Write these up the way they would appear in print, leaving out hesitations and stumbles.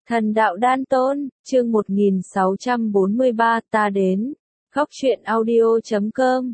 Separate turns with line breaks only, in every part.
Thần đạo đan tôn, chương 1643, ta đến. Góc truyện audio.com.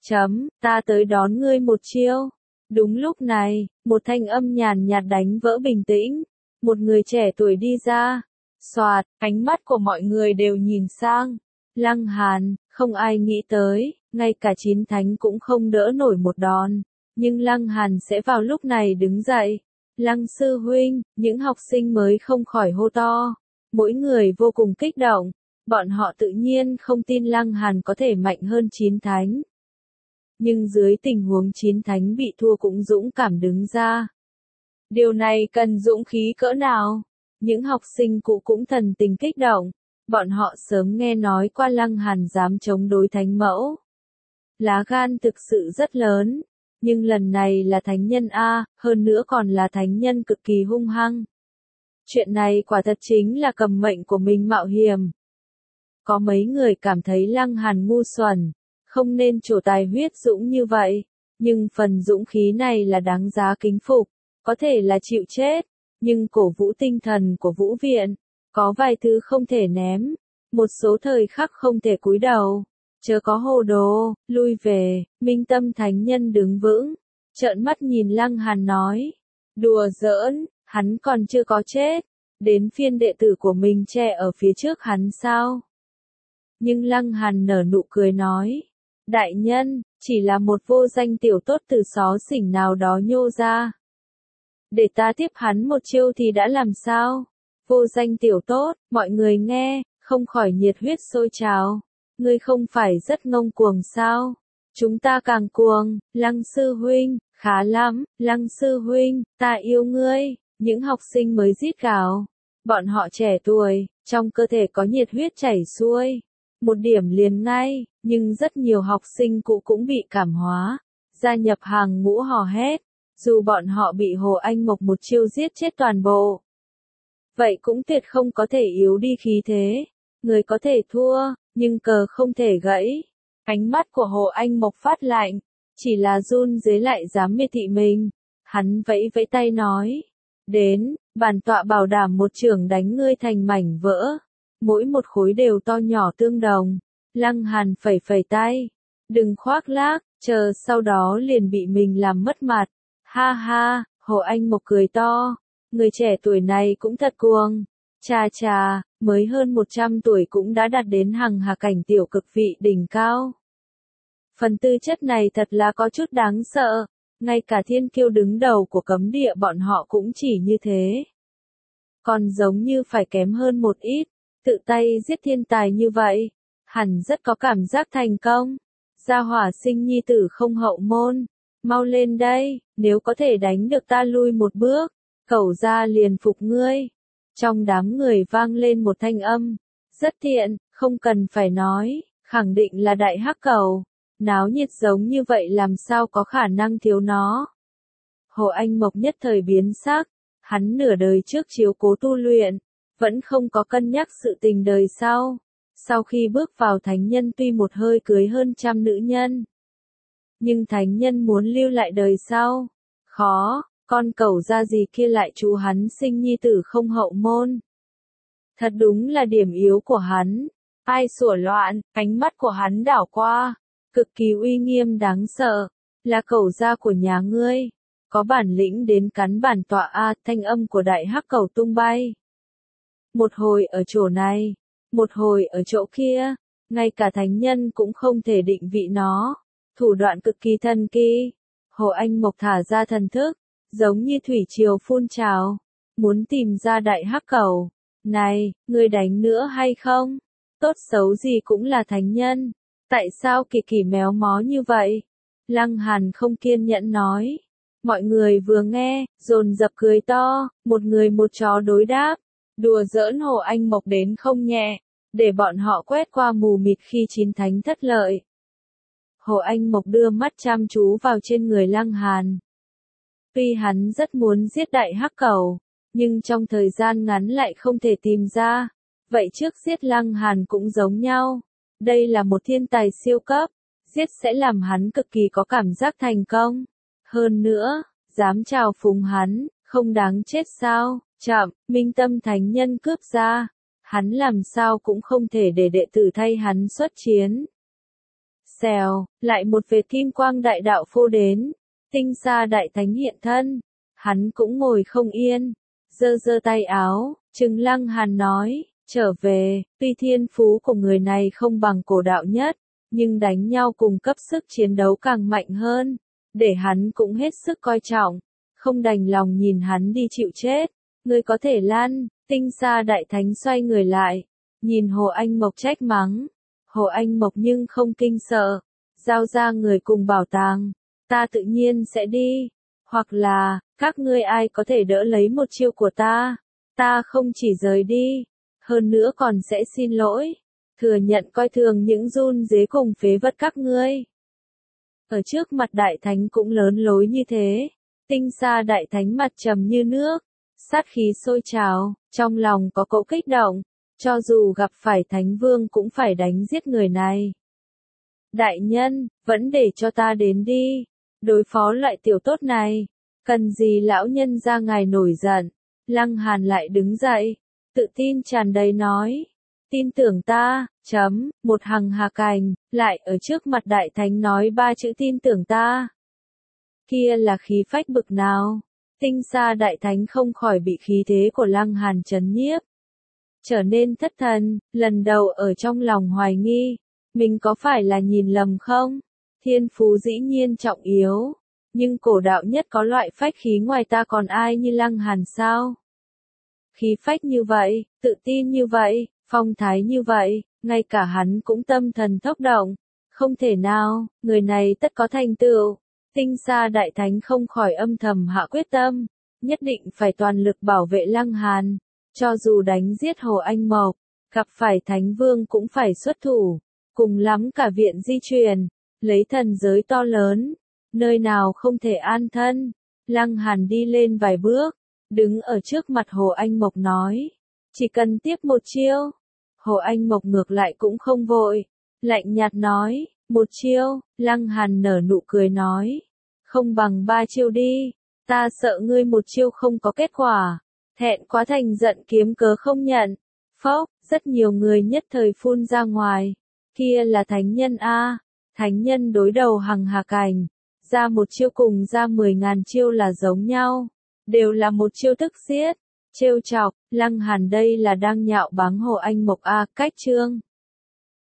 Ta tới đón ngươi một chiêu. Đúng lúc này, một thanh âm nhàn nhạt đánh vỡ bình tĩnh. Một người trẻ tuổi đi ra. Soạt, ánh mắt của mọi người đều nhìn sang. Lăng Hàn, không ai nghĩ tới, ngay cả chín thánh cũng không đỡ nổi một đòn. Nhưng Lăng Hàn sẽ vào lúc này đứng dậy. Lăng sư huynh, những học sinh mới không khỏi hô to. Mỗi người vô cùng kích động. Bọn họ tự nhiên không tin Lăng Hàn có thể mạnh hơn chín thánh. Nhưng dưới tình huống chín thánh bị thua cũng dũng cảm đứng ra. Điều này cần dũng khí cỡ nào? Những học sinh cũ cũng thần tình kích động. Bọn họ sớm nghe nói qua Lăng Hàn dám chống đối thánh mẫu. Lá gan thực sự rất lớn. Nhưng lần này là thánh nhân A, hơn nữa còn là thánh nhân cực kỳ hung hăng. Chuyện này quả thật chính là cầm mệnh của mình mạo hiểm. Có mấy người cảm thấy Lăng Hàn ngu xuẩn, không nên trổ tài huyết dũng như vậy. Nhưng phần dũng khí này là đáng giá kính phục, có thể là chịu chết. Nhưng cổ vũ tinh thần của Vũ Viện, có vài thứ không thể ném, một số thời khắc không thể cúi đầu. Chớ có hồ đồ, lui về. Minh Tâm thánh nhân đứng vững, trợn mắt nhìn Lăng Hàn nói. Đùa giỡn, hắn còn chưa có chết. Đến phiên đệ tử của mình che ở phía trước hắn sao? Nhưng Lăng Hàn nở nụ cười nói. Đại nhân, chỉ là một vô danh tiểu tốt từ xó xỉnh nào đó nhô ra. Để ta tiếp hắn một chiêu thì đã làm sao? Vô danh tiểu tốt, mọi người nghe, không khỏi nhiệt huyết sôi trào. Ngươi không phải rất ngông cuồng sao? Chúng ta càng cuồng. Lăng sư huynh, khá lắm. Lăng sư huynh, ta yêu ngươi. Những học sinh mới rít gào. Bọn họ trẻ tuổi, trong cơ thể có nhiệt huyết chảy xuôi. Một điểm liền ngay, nhưng rất nhiều học sinh cũ cũng bị cảm hóa. Gia nhập hàng ngũ hò hét. Dù bọn họ bị Hồ Anh Mộc một chiêu giết chết toàn bộ. Vậy cũng tuyệt không có thể yếu đi khí thế. Người có thể thua, nhưng cờ không thể gãy. Ánh mắt của Hồ Anh Mộc phát lạnh, chỉ là run dưới lại dám miệt thị mình. Hắn vẫy vẫy tay nói, đến, bản tọa bảo đảm một chưởng đánh ngươi thành mảnh vỡ. Mỗi một khối đều to nhỏ tương đồng. Lăng Hàn phẩy phẩy tay, đừng khoác lác, chờ sau đó liền bị mình làm mất mặt. Ha ha, Hồ Anh Mộc cười to, người trẻ tuổi này cũng thật cuồng. Chà chà, mới hơn 100 tuổi cũng đã đạt đến hằng hà cảnh tiểu cực vị đỉnh cao. Phần tư chất này thật là có chút đáng sợ, ngay cả thiên kiêu đứng đầu của cấm địa bọn họ cũng chỉ như thế. Còn giống như phải kém hơn một ít, tự tay giết thiên tài như vậy, hẳn rất có cảm giác thành công. Gia hỏa sinh nhi tử không hậu môn, mau lên đây, nếu có thể đánh được ta lui một bước, cẩu gia liền phục ngươi. Trong đám người vang lên một thanh âm, rất thiện, không cần phải nói, khẳng định là đại hắc cẩu. Náo nhiệt giống như vậy làm sao có khả năng thiếu nó. Hồ Anh Mộc nhất thời biến sắc, hắn nửa đời trước chiếu cố tu luyện, vẫn không có cân nhắc sự tình đời sau. Sau khi bước vào thánh nhân tuy một hơi cưới hơn trăm nữ nhân, nhưng thánh nhân muốn lưu lại đời sau, khó. Con cẩu ra gì kia lại chú hắn sinh nhi tử không hậu môn. Thật đúng là điểm yếu của hắn. Ai sủa loạn, ánh mắt của hắn đảo qua. Cực kỳ uy nghiêm đáng sợ. Là cẩu gia của nhà ngươi. Có bản lĩnh đến cắn bản tọa A, thanh âm của đại hắc cẩu tung bay. Một hồi ở chỗ này. Một hồi ở chỗ kia. Ngay cả thánh nhân cũng không thể định vị nó. Thủ đoạn cực kỳ thần kỳ. Hồ Anh Mộc thả ra thần thức. Giống như thủy triều phun trào, muốn tìm ra đại hắc cẩu. Này, ngươi đánh nữa hay không? Tốt xấu gì cũng là thánh nhân. Tại sao kỳ kỳ méo mó như vậy? Lăng Hàn không kiên nhẫn nói. Mọi người vừa nghe, dồn dập cười to, một người một chó đối đáp. Đùa giỡn Hồ Anh Mộc đến không nhẹ, để bọn họ quét qua mù mịt khi chín thánh thất lợi. Hồ Anh Mộc đưa mắt chăm chú vào trên người Lăng Hàn. Tuy hắn rất muốn giết đại hắc cẩu, nhưng trong thời gian ngắn lại không thể tìm ra. Vậy trước giết Lăng Hàn cũng giống nhau. Đây là một thiên tài siêu cấp, giết sẽ làm hắn cực kỳ có cảm giác thành công. Hơn nữa, dám chào phúng hắn, không đáng chết sao? Chậm, Minh Tâm Thánh Nhân cướp ra, hắn làm sao cũng không thể để đệ tử thay hắn xuất chiến. Xèo, lại một vệt kim quang đại đạo phô đến, Tinh Sa Đại Thánh hiện thân, hắn cũng ngồi không yên, giơ giơ tay áo, trừng Lăng Hàn nói, trở về, tuy thiên phú của người này không bằng Cổ Đạo Nhất, nhưng đánh nhau cùng cấp sức chiến đấu càng mạnh hơn, để hắn cũng hết sức coi trọng, không đành lòng nhìn hắn đi chịu chết, ngươi có thể lăn. Tinh Sa Đại Thánh xoay người lại, nhìn Hồ Anh Mộc trách mắng, Hồ Anh Mộc nhưng không kinh sợ, giao ra người cùng bảo tàng, ta tự nhiên sẽ đi, hoặc là, các ngươi ai có thể đỡ lấy một chiêu của ta không chỉ rời đi, hơn nữa còn sẽ xin lỗi, thừa nhận coi thường những run rế cùng phế vật các ngươi. Ở trước mặt Đại Thánh cũng lớn lối như thế, Tinh Sa Đại Thánh mặt trầm như nước, sát khí sôi trào, trong lòng có cỗ kích động, cho dù gặp phải Thánh Vương cũng phải đánh giết người này. Đại nhân, vẫn để cho ta đến đi, đối phó loại tiểu tốt này, cần gì lão nhân ra ngài nổi giận. Lăng Hàn lại đứng dậy, tự tin tràn đầy nói, tin tưởng ta, một hằng hà cành, lại ở trước mặt Đại Thánh nói 3 chữ tin tưởng ta. Kia là khí phách bực nào? Tinh Sa Đại Thánh không khỏi bị khí thế của Lăng Hàn chấn nhiếp, trở nên thất thần, lần đầu ở trong lòng hoài nghi, mình có phải là nhìn lầm không? Thiên phú dĩ nhiên trọng yếu, nhưng Cổ Đạo Nhất có loại phách khí ngoài ta còn ai như Lăng Hàn sao? Khí phách như vậy, tự tin như vậy, phong thái như vậy, ngay cả hắn cũng tâm thần thốc động, không thể nào, người này tất có thành tựu. Tinh Sa Đại Thánh không khỏi âm thầm hạ quyết tâm, nhất định phải toàn lực bảo vệ Lăng Hàn, cho dù đánh giết Hồ Anh Mộc, gặp phải Thánh Vương cũng phải xuất thủ, cùng lắm cả viện di truyền, lấy thần giới to lớn, nơi nào không thể an thân. Lăng Hàn đi lên vài bước, đứng ở trước mặt Hồ Anh Mộc nói, chỉ cần tiếp một chiêu. Hồ Anh Mộc ngược lại cũng không vội, lạnh nhạt nói, một chiêu. Lăng Hàn nở nụ cười nói, không bằng 3 chiêu đi, ta sợ ngươi một chiêu không có kết quả, thẹn quá thành giận kiếm cớ không nhận. Phốc, rất nhiều người nhất thời phun ra ngoài, kia là thánh nhân a, thánh nhân đối đầu hằng hà cảnh, ra một chiêu cùng ra 10.000 chiêu là giống nhau, đều là một chiêu thức giết. Trêu chọc, Lăng Hàn đây là đang nhạo báng Hồ Anh Mộc a, cách chương.